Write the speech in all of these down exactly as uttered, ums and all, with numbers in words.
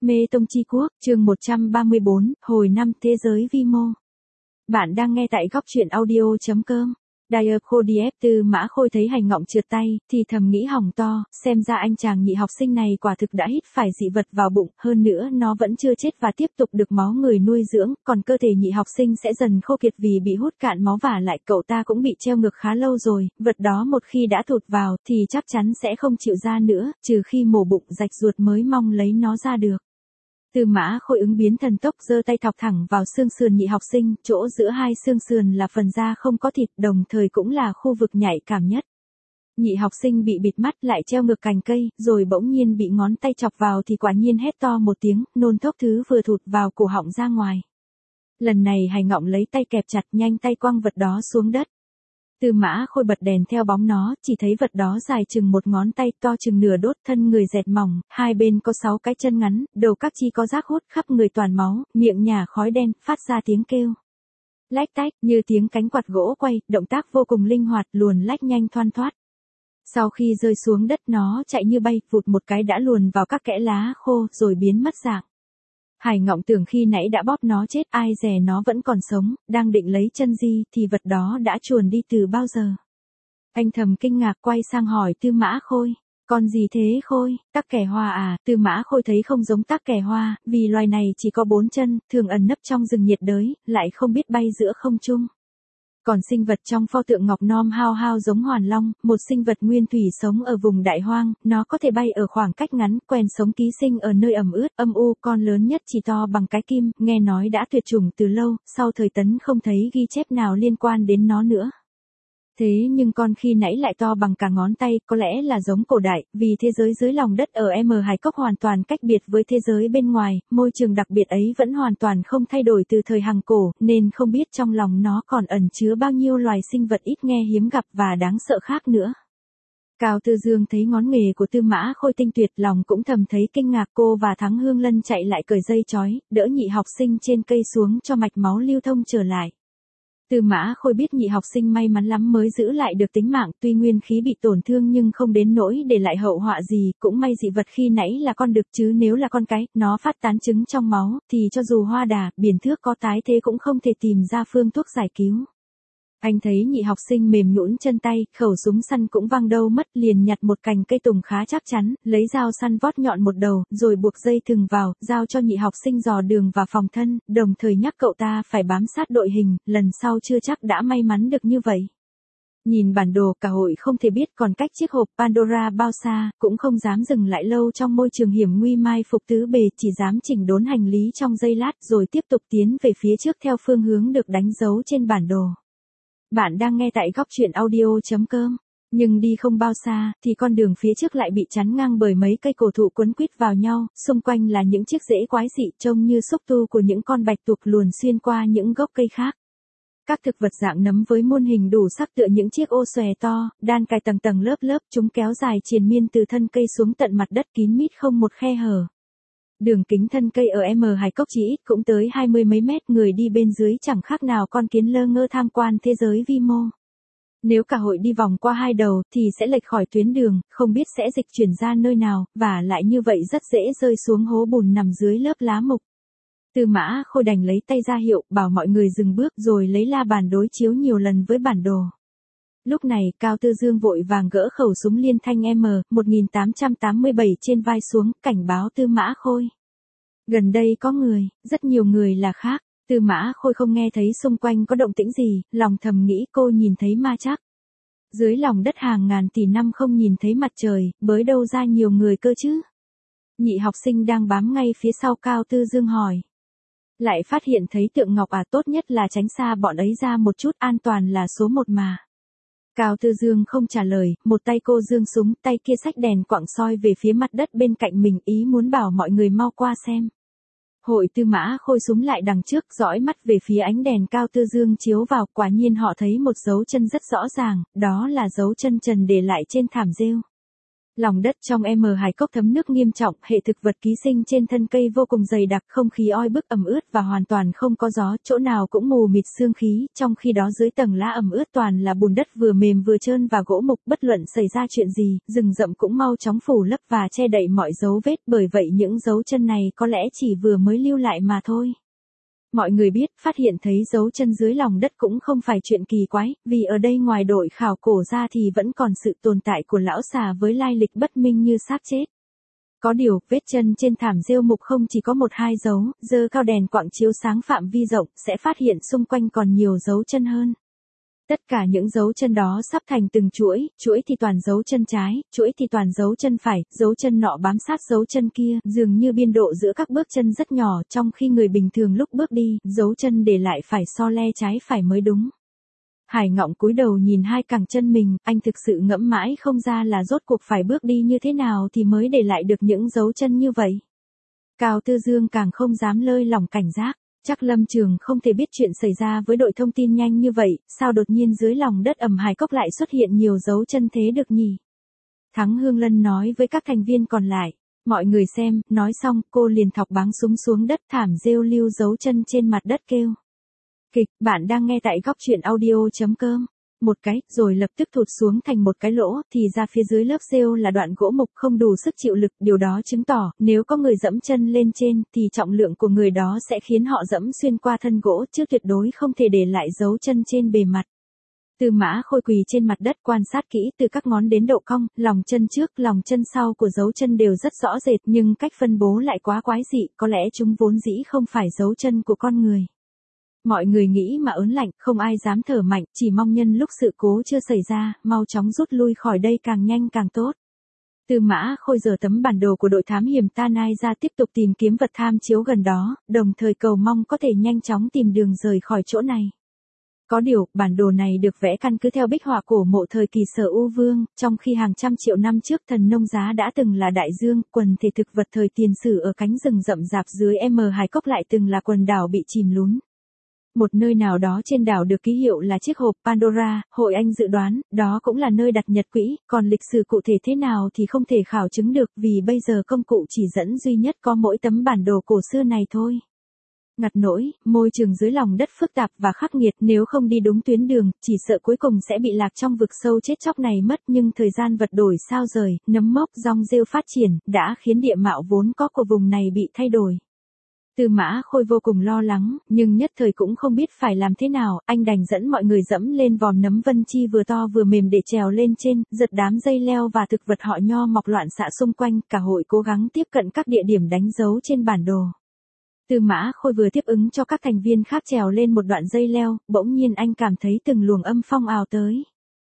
Mê Tông Chi Quốc, chương một trăm ba mươi bốn, hồi năm thế giới vi mô. Bạn đang nghe tại góc truyện audio.com. Diakhodiep Tư Mã Khôi thấy hành ngọng trượt tay, thì thầm nghĩ hỏng to, xem ra anh chàng nhị học sinh này quả thực đã hít phải dị vật vào bụng, hơn nữa nó vẫn chưa chết và tiếp tục được máu người nuôi dưỡng, còn cơ thể nhị học sinh sẽ dần khô kiệt vì bị hút cạn máu vả lại cậu ta cũng bị treo ngược khá lâu rồi, vật đó một khi đã thụt vào thì chắc chắn sẽ không chịu ra nữa, trừ khi mổ bụng rạch ruột mới mong lấy nó ra được. Tư Mã Khôi ứng biến thần tốc giơ tay thọc thẳng vào xương sườn nhị học sinh, chỗ giữa hai xương sườn là phần da không có thịt, đồng thời cũng là khu vực nhạy cảm nhất. Nhị học sinh bị bịt mắt lại treo ngược cành cây, rồi bỗng nhiên bị ngón tay chọc vào thì quả nhiên hét to một tiếng, nôn thốc thứ vừa thụt vào cổ họng ra ngoài. Lần này Hải Ngọng lấy tay kẹp chặt, nhanh tay quăng vật đó xuống đất. Tư Mã Khôi bật đèn theo bóng nó, chỉ thấy vật đó dài chừng một ngón tay, to chừng nửa đốt, thân người dẹt mỏng, hai bên có sáu cái chân ngắn, đầu các chi có rác hút, khắp người toàn máu, miệng nhả khói đen, phát ra tiếng kêu lách tách, như tiếng cánh quạt gỗ quay, động tác vô cùng linh hoạt, luồn lách nhanh thoăn thoắt. Sau khi rơi xuống đất nó chạy như bay, vụt một cái đã luồn vào các kẽ lá khô, rồi biến mất dạng. Hải Ngọng tưởng khi nãy đã bóp nó chết, ai dè nó vẫn còn sống, đang định lấy chân di, thì vật đó đã chuồn đi từ bao giờ. Anh thầm kinh ngạc quay sang hỏi Tư Mã Khôi, con gì thế Khôi, tắc kè hoa à? Tư Mã Khôi thấy không giống tắc kè hoa, vì loài này chỉ có bốn chân, thường ẩn nấp trong rừng nhiệt đới, lại không biết bay giữa không trung. Còn sinh vật trong pho tượng ngọc nom hao hao giống hoàn long, một sinh vật nguyên thủy sống ở vùng đại hoang, nó có thể bay ở khoảng cách ngắn, quen sống ký sinh ở nơi ẩm ướt, âm u, con lớn nhất chỉ to bằng cái kim, nghe nói đã tuyệt chủng từ lâu, sau thời Tấn không thấy ghi chép nào liên quan đến nó nữa. Thế nhưng con khi nãy lại to bằng cả ngón tay, có lẽ là giống cổ đại, vì thế giới dưới lòng đất ở M Hải Cốc hoàn toàn cách biệt với thế giới bên ngoài, môi trường đặc biệt ấy vẫn hoàn toàn không thay đổi từ thời Hằng Cổ, nên không biết trong lòng nó còn ẩn chứa bao nhiêu loài sinh vật ít nghe hiếm gặp và đáng sợ khác nữa. Cao Tư Dương thấy ngón nghề của Tư Mã Khôi tinh tuyệt, lòng cũng thầm thấy kinh ngạc. Cô và Thắng Hương Lân chạy lại cởi dây chói, đỡ nhị học sinh trên cây xuống cho mạch máu lưu thông trở lại. Tư Mã Khôi biết nhị học sinh may mắn lắm mới giữ lại được tính mạng, tuy nguyên khí bị tổn thương nhưng không đến nỗi để lại hậu họa gì, cũng may dị vật khi nãy là con đực, chứ nếu là con cái, nó phát tán trứng trong máu, thì cho dù hoa đà, biển thước có tái thế cũng không thể tìm ra phương thuốc giải cứu. Anh thấy nhị học sinh mềm nhũn chân tay, khẩu súng săn cũng văng đâu mất, liền nhặt một cành cây tùng khá chắc chắn, lấy dao săn vót nhọn một đầu, rồi buộc dây thừng vào, giao cho nhị học sinh dò đường và phòng thân, đồng thời nhắc cậu ta phải bám sát đội hình, lần sau chưa chắc đã may mắn được như vậy. Nhìn bản đồ cả hội không thể biết còn cách chiếc hộp Pandora bao xa, cũng không dám dừng lại lâu trong môi trường hiểm nguy mai phục tứ bề, chỉ dám chỉnh đốn hành lý trong giây lát rồi tiếp tục tiến về phía trước theo phương hướng được đánh dấu trên bản đồ. Bạn đang nghe tại góc truyện audio.com. Nhưng đi không bao xa, thì con đường phía trước lại bị chắn ngang bởi mấy cây cổ thụ quấn quýt vào nhau, xung quanh là những chiếc rễ quái dị trông như xúc tu của những con bạch tuộc luồn xuyên qua những gốc cây khác. Các thực vật dạng nấm với muôn hình đủ sắc tựa những chiếc ô xòe to, đan cài tầng tầng lớp lớp, chúng kéo dài triền miên từ thân cây xuống tận mặt đất kín mít không một khe hở. Đường kính thân cây ở M Hải Cốc chỉ ít cũng tới hai mươi mấy mét, người đi bên dưới chẳng khác nào con kiến lơ ngơ tham quan thế giới vi mô. Nếu cả hội đi vòng qua hai đầu thì sẽ lệch khỏi tuyến đường, không biết sẽ dịch chuyển ra nơi nào, và lại như vậy rất dễ rơi xuống hố bùn nằm dưới lớp lá mục. Tư Mã Khôi đành lấy tay ra hiệu, bảo mọi người dừng bước rồi lấy la bàn đối chiếu nhiều lần với bản đồ. Lúc này, Cao Tư Dương vội vàng gỡ khẩu súng liên thanh M một nghìn tám trăm tám mươi bảy trên vai xuống, cảnh báo Tư Mã Khôi. Gần đây có người, rất nhiều người là khác. Tư Mã Khôi không nghe thấy xung quanh có động tĩnh gì, lòng thầm nghĩ cô nhìn thấy ma chắc. Dưới lòng đất hàng ngàn tỷ năm không nhìn thấy mặt trời, bới đâu ra nhiều người cơ chứ. Nhị học sinh đang bám ngay phía sau Cao Tư Dương hỏi. Lại phát hiện thấy tượng ngọc à, tốt nhất là tránh xa bọn ấy ra một chút, an toàn là số một mà. Cao Tư Dương không trả lời, một tay cô giương súng, tay kia xách đèn quặng soi về phía mặt đất bên cạnh mình, ý muốn bảo mọi người mau qua xem. Hội Tư Mã Khôi súng lại đằng trước, dõi mắt về phía ánh đèn Cao Tư Dương chiếu vào, quả nhiên họ thấy một dấu chân rất rõ ràng, đó là dấu chân trần để lại trên thảm rêu. Lòng đất trong M Hải Cốc thấm nước nghiêm trọng, hệ thực vật ký sinh trên thân cây vô cùng dày đặc, không khí oi bức ẩm ướt và hoàn toàn không có gió, chỗ nào cũng mù mịt sương khí, trong khi đó dưới tầng lá ẩm ướt toàn là bùn đất vừa mềm vừa trơn và gỗ mục, bất luận xảy ra chuyện gì, rừng rậm cũng mau chóng phủ lấp và che đậy mọi dấu vết, bởi vậy những dấu chân này có lẽ chỉ vừa mới lưu lại mà thôi. Mọi người biết, phát hiện thấy dấu chân dưới lòng đất cũng không phải chuyện kỳ quái, vì ở đây ngoài đội khảo cổ ra thì vẫn còn sự tồn tại của lão xà với lai lịch bất minh như xác chết. Có điều, vết chân trên thảm rêu mục không chỉ có một hai dấu, giơ cao đèn quặng chiếu sáng phạm vi rộng, sẽ phát hiện xung quanh còn nhiều dấu chân hơn. Tất cả những dấu chân đó sắp thành từng chuỗi, chuỗi thì toàn dấu chân trái, chuỗi thì toàn dấu chân phải, dấu chân nọ bám sát dấu chân kia, dường như biên độ giữa các bước chân rất nhỏ, trong khi người bình thường lúc bước đi, dấu chân để lại phải so le trái phải mới đúng. Hải Ngọng cúi đầu nhìn hai cẳng chân mình, anh thực sự ngẫm mãi không ra là rốt cuộc phải bước đi như thế nào thì mới để lại được những dấu chân như vậy. Cao Tư Dương càng không dám lơi lỏng cảnh giác. Chắc Lâm Trường không thể biết chuyện xảy ra với đội thông tin nhanh như vậy, sao đột nhiên dưới lòng đất ẩm Hải Cốc lại xuất hiện nhiều dấu chân thế được nhỉ? Thắng Hương Lân nói với các thành viên còn lại, mọi người xem, nói xong, cô liền thọc báng súng xuống đất thảm rêu lưu dấu chân trên mặt đất kêu. Kịch, bạn đang nghe tại góc truyện audio.com. Một cái, rồi lập tức thụt xuống thành một cái lỗ, thì ra phía dưới lớp rêu là đoạn gỗ mục không đủ sức chịu lực, điều đó chứng tỏ, nếu có người dẫm chân lên trên, thì trọng lượng của người đó sẽ khiến họ dẫm xuyên qua thân gỗ, chứ tuyệt đối không thể để lại dấu chân trên bề mặt. Tư Mã Khôi quỳ trên mặt đất quan sát kỹ từ các ngón đến độ cong, lòng chân trước, lòng chân sau của dấu chân đều rất rõ rệt, nhưng cách phân bố lại quá quái dị, có lẽ chúng vốn dĩ không phải dấu chân của con người. Mọi người nghĩ mà ớn lạnh, không ai dám thở mạnh, chỉ mong nhân lúc sự cố chưa xảy ra, mau chóng rút lui khỏi đây càng nhanh càng tốt. Tư Mã Khôi giở tấm bản đồ của đội thám hiểm Tanai ra tiếp tục tìm kiếm vật tham chiếu gần đó, đồng thời cầu mong có thể nhanh chóng tìm đường rời khỏi chỗ này. Có điều, bản đồ này được vẽ căn cứ theo bích họa cổ mộ thời kỳ Sở U Vương, trong khi hàng trăm triệu năm trước thần nông giá đã từng là đại dương, quần thể thực vật thời tiền sử ở cánh rừng rậm rạp dưới M Hải Cốc lại từng là quần đảo bị chìm lún. Một nơi nào đó trên đảo được ký hiệu là chiếc hộp Pandora, Hội Anh dự đoán, đó cũng là nơi đặt nhật quỹ, còn lịch sử cụ thể thế nào thì không thể khảo chứng được vì bây giờ công cụ chỉ dẫn duy nhất có mỗi tấm bản đồ cổ xưa này thôi. Ngặt nỗi, môi trường dưới lòng đất phức tạp và khắc nghiệt, nếu không đi đúng tuyến đường, chỉ sợ cuối cùng sẽ bị lạc trong vực sâu chết chóc này mất, nhưng thời gian vật đổi sao rời, nấm mốc rong rêu phát triển, đã khiến địa mạo vốn có của vùng này bị thay đổi. Tư Mã Khôi vô cùng lo lắng, nhưng nhất thời cũng không biết phải làm thế nào, anh đành dẫn mọi người dẫm lên vòm nấm vân chi vừa to vừa mềm để trèo lên trên, giật đám dây leo và thực vật họ nho mọc loạn xạ xung quanh, cả hội cố gắng tiếp cận các địa điểm đánh dấu trên bản đồ. Tư Mã Khôi vừa tiếp ứng cho các thành viên khác trèo lên một đoạn dây leo, bỗng nhiên anh cảm thấy từng luồng âm phong ào tới.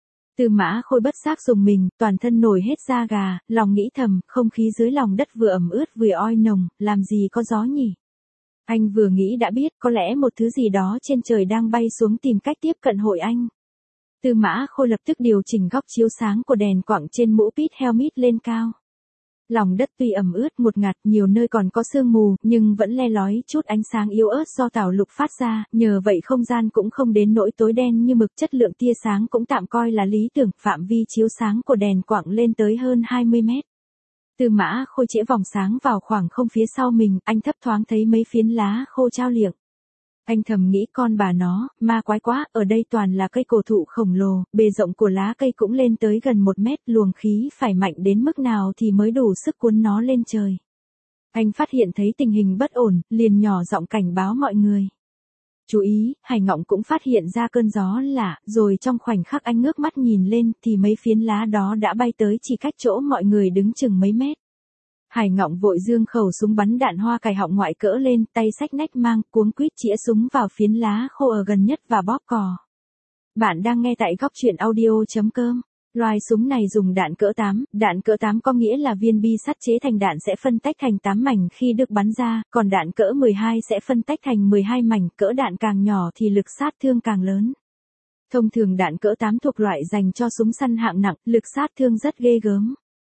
Tư Mã Khôi bất giác dùng mình, toàn thân nổi hết da gà, lòng nghĩ thầm, không khí dưới lòng đất vừa ẩm ướt vừa oi nồng, làm gì có gió nhỉ? Anh vừa nghĩ đã biết, có lẽ một thứ gì đó trên trời đang bay xuống tìm cách tiếp cận hội anh. Tư Mã Khôi lập tức điều chỉnh góc chiếu sáng của đèn quặng trên mũ pit helmet lên cao. Lòng đất tuy ẩm ướt một ngạt, nhiều nơi còn có sương mù, nhưng vẫn le lói chút ánh sáng yếu ớt do tảo lục phát ra, nhờ vậy không gian cũng không đến nỗi tối đen như mực, chất lượng tia sáng cũng tạm coi là lý tưởng, phạm vi chiếu sáng của đèn quặng lên tới hơn hai mươi mét. Tư Mã Khôi chĩa vòng sáng vào khoảng không phía sau mình, anh thấp thoáng thấy mấy phiến lá khô trao liệng. Anh thầm nghĩ con bà nó, ma quái quá, ở đây toàn là cây cổ thụ khổng lồ, bề rộng của lá cây cũng lên tới gần một mét, luồng khí phải mạnh đến mức nào thì mới đủ sức cuốn nó lên trời. Anh phát hiện thấy tình hình bất ổn, liền nhỏ giọng cảnh báo mọi người. Chú ý, Hải Ngọng cũng phát hiện ra cơn gió lạ, rồi trong khoảnh khắc anh ngước mắt nhìn lên thì mấy phiến lá đó đã bay tới chỉ cách chỗ mọi người đứng chừng mấy mét. Hải Ngọng vội giương khẩu súng bắn đạn hoa cài họng ngoại cỡ lên, tay xách nách mang, cuống quýt chĩa súng vào phiến lá khô ở gần nhất và bóp cò. Bạn đang nghe tại góc truyện audio.com. Loài súng này dùng đạn cỡ tám, đạn cỡ tám có nghĩa là viên bi sắt chế thành đạn sẽ phân tách thành tám mảnh khi được bắn ra, còn đạn cỡ mười hai sẽ phân tách thành mười hai mảnh, cỡ đạn càng nhỏ thì lực sát thương càng lớn. Thông thường đạn cỡ tám thuộc loại dành cho súng săn hạng nặng, lực sát thương rất ghê gớm.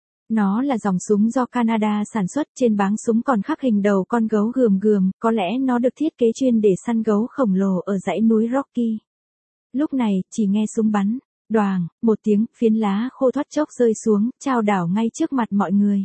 Nó là dòng súng do Canada sản xuất, trên báng súng còn khắc hình đầu con gấu gườm gườm, có lẽ nó được thiết kế chuyên để săn gấu khổng lồ ở dãy núi Rocky. Lúc này, chỉ nghe súng bắn, Đoàng, một tiếng, phiến lá khô thoát chốc rơi xuống, chao đảo ngay trước mặt mọi người.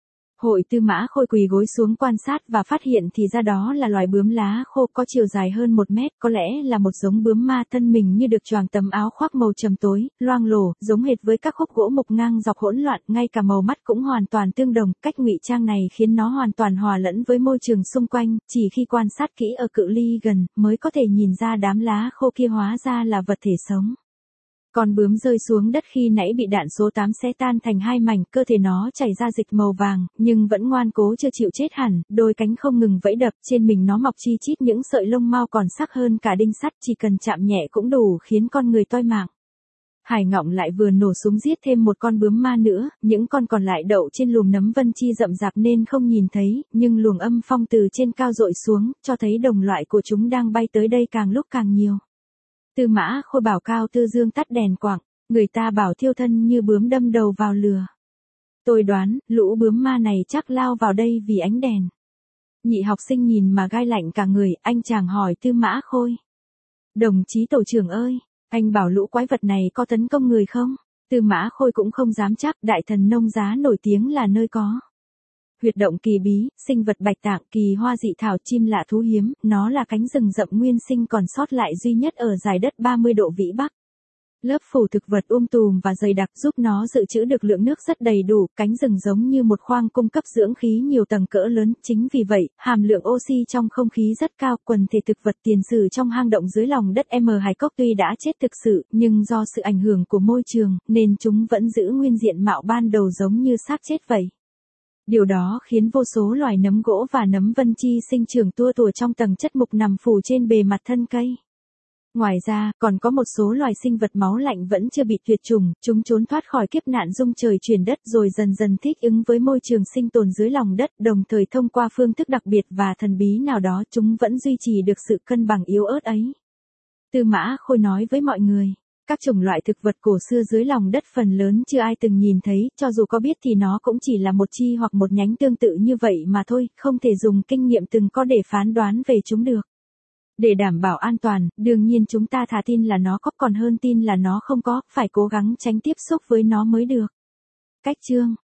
Hội Tư Mã Khôi quỳ gối xuống quan sát và phát hiện thì ra đó là loài bướm lá khô có chiều dài hơn một mét, có lẽ là một giống bướm ma, thân mình như được choàng tấm áo khoác màu trầm tối, loang lổ, giống hệt với các khúc gỗ mục ngang dọc hỗn loạn, ngay cả màu mắt cũng hoàn toàn tương đồng, cách ngụy trang này khiến nó hoàn toàn hòa lẫn với môi trường xung quanh, chỉ khi quan sát kỹ ở cự ly gần, mới có thể nhìn ra đám lá khô kia hóa ra là vật thể sống. Con bướm rơi xuống đất khi nãy bị đạn số tám xé tan thành hai mảnh, cơ thể nó chảy ra dịch màu vàng, nhưng vẫn ngoan cố chưa chịu chết hẳn, đôi cánh không ngừng vẫy đập, trên mình nó mọc chi chít những sợi lông mao còn sắc hơn cả đinh sắt, chỉ cần chạm nhẹ cũng đủ khiến con người toi mạng. Hải Ngọng lại vừa nổ súng giết thêm một con bướm ma nữa, những con còn lại đậu trên lùm nấm vân chi rậm rạp nên không nhìn thấy, nhưng luồng âm phong từ trên cao dội xuống, cho thấy đồng loại của chúng đang bay tới đây càng lúc càng nhiều. Tư Mã Khôi bảo Cao Tư Dương tắt đèn quặng, người ta bảo thiêu thân như bướm đâm đầu vào lửa. Tôi đoán, lũ bướm ma này chắc lao vào đây vì ánh đèn. Nhị học sinh nhìn mà gai lạnh cả người, anh chàng hỏi Tư Mã Khôi. Đồng chí tổ trưởng ơi, anh bảo lũ quái vật này có tấn công người không? Tư Mã Khôi cũng không dám chắc, đại thần Nông Giá nổi tiếng là nơi có huyệt động kỳ bí, sinh vật bạch tạng, kỳ hoa dị thảo, chim lạ thú hiếm, nó là cánh rừng rậm nguyên sinh còn sót lại duy nhất ở dải đất ba mươi độ vĩ Bắc. Lớp phủ thực vật um tùm và dày đặc giúp nó dự trữ được lượng nước rất đầy đủ, cánh rừng giống như một khoang cung cấp dưỡng khí nhiều tầng cỡ lớn, chính vì vậy, hàm lượng oxy trong không khí rất cao, quần thể thực vật tiền sử trong hang động dưới lòng đất M Hải Cốc tuy đã chết thực sự, nhưng do sự ảnh hưởng của môi trường, nên chúng vẫn giữ nguyên diện mạo ban đầu giống như xác chết vậy. Điều đó khiến vô số loài nấm gỗ và nấm vân chi sinh trưởng tua tủa trong tầng chất mục nằm phủ trên bề mặt thân cây. Ngoài ra, còn có một số loài sinh vật máu lạnh vẫn chưa bị tuyệt chủng, chúng trốn thoát khỏi kiếp nạn rung trời chuyển đất rồi dần dần thích ứng với môi trường sinh tồn dưới lòng đất, đồng thời thông qua phương thức đặc biệt và thần bí nào đó chúng vẫn duy trì được sự cân bằng yếu ớt ấy. Tư Mã Khôi nói với mọi người. Các chủng loại thực vật cổ xưa dưới lòng đất phần lớn chưa ai từng nhìn thấy, cho dù có biết thì nó cũng chỉ là một chi hoặc một nhánh tương tự như vậy mà thôi, không thể dùng kinh nghiệm từng có để phán đoán về chúng được. Để đảm bảo an toàn, đương nhiên chúng ta thà tin là nó có còn hơn tin là nó không có, phải cố gắng tránh tiếp xúc với nó mới được. Cách chương